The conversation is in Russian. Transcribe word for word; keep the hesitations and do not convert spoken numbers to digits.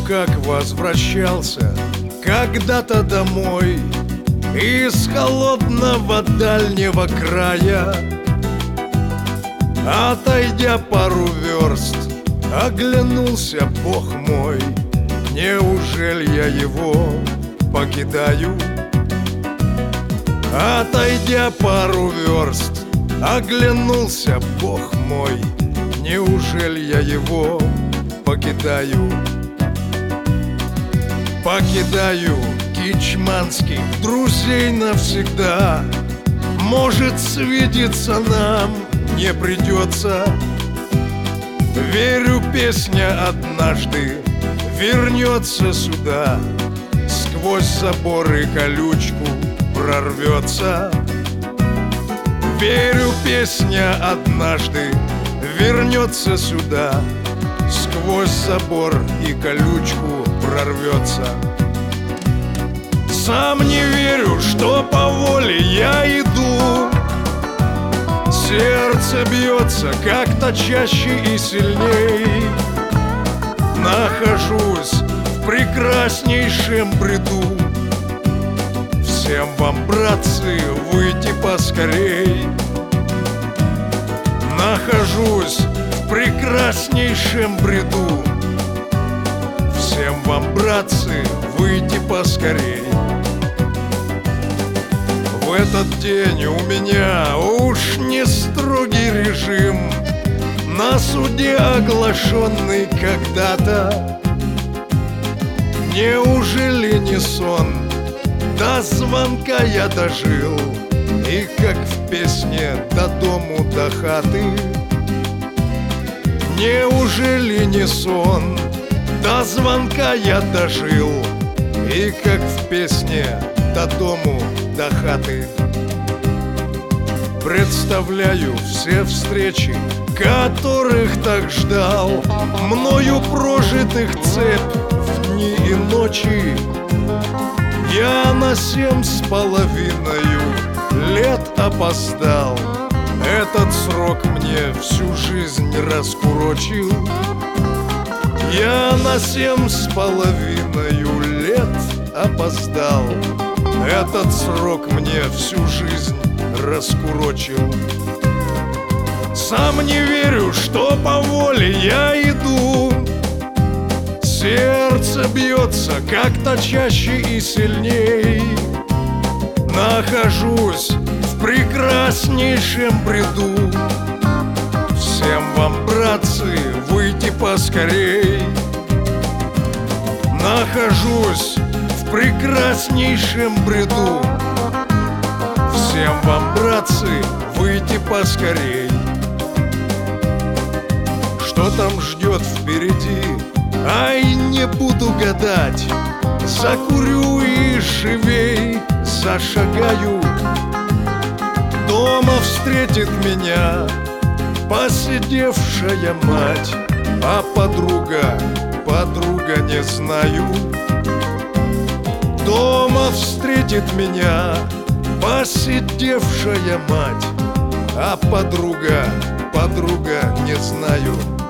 как возвращался когда-то домой из холодного дальнего края. Отойдя пару верст, оглянулся, Бог мой, неужели я его покидаю? Отойдя пару верст, оглянулся, Бог мой, неужели я его покидаю? Покидаю кичманских друзей навсегда. Может, свидеться нам не придется. Верю, песня однажды вернется сюда, сквозь заборы колючку прорвется. Верю, песня однажды вернется сюда, сквозь забор и колючку прорвется. Сам не верю, что по воле я иду. Сердце бьется как-то чаще и сильней. Нахожусь в прекраснейшем бреду. Всем вам, братцы, выйти поскорей. Нахожусь в прекраснейшем бреду. Всем вам, братцы, выйти поскорей. В этот день у меня уж не строгий режим, на суде оглашенный когда-то. Неужели не сон? До звонка я дожил, и как в песне до дому, до хаты. Неужели не сон? До звонка я дожил, и как в песне до дому, до хаты. Представляю все встречи, которых так ждал, мною прожитых цепь в дни и ночи. Я на семь с половиною лет опоздал. Этот срок мне всю жизнь раскурочил. Я на семь с половиною лет опоздал. Этот срок мне всю жизнь раскурочил. Сам не верю, что по воле я иду. Сердце бьется как-то чаще и сильней. Нахожусь в прекраснейшем бреду. Всем вам, братцы, выйти поскорей. Нахожусь в прекраснейшем бреду. Всем вам, братцы, выйти поскорей. Что там ждет впереди? Ай, не буду гадать. Закурю и живей зашагаю. Дома встретит меня посидевшая мать, а подруга, подруга не знаю. Дома встретит меня посидевшая мать, а подруга, подруга не знаю.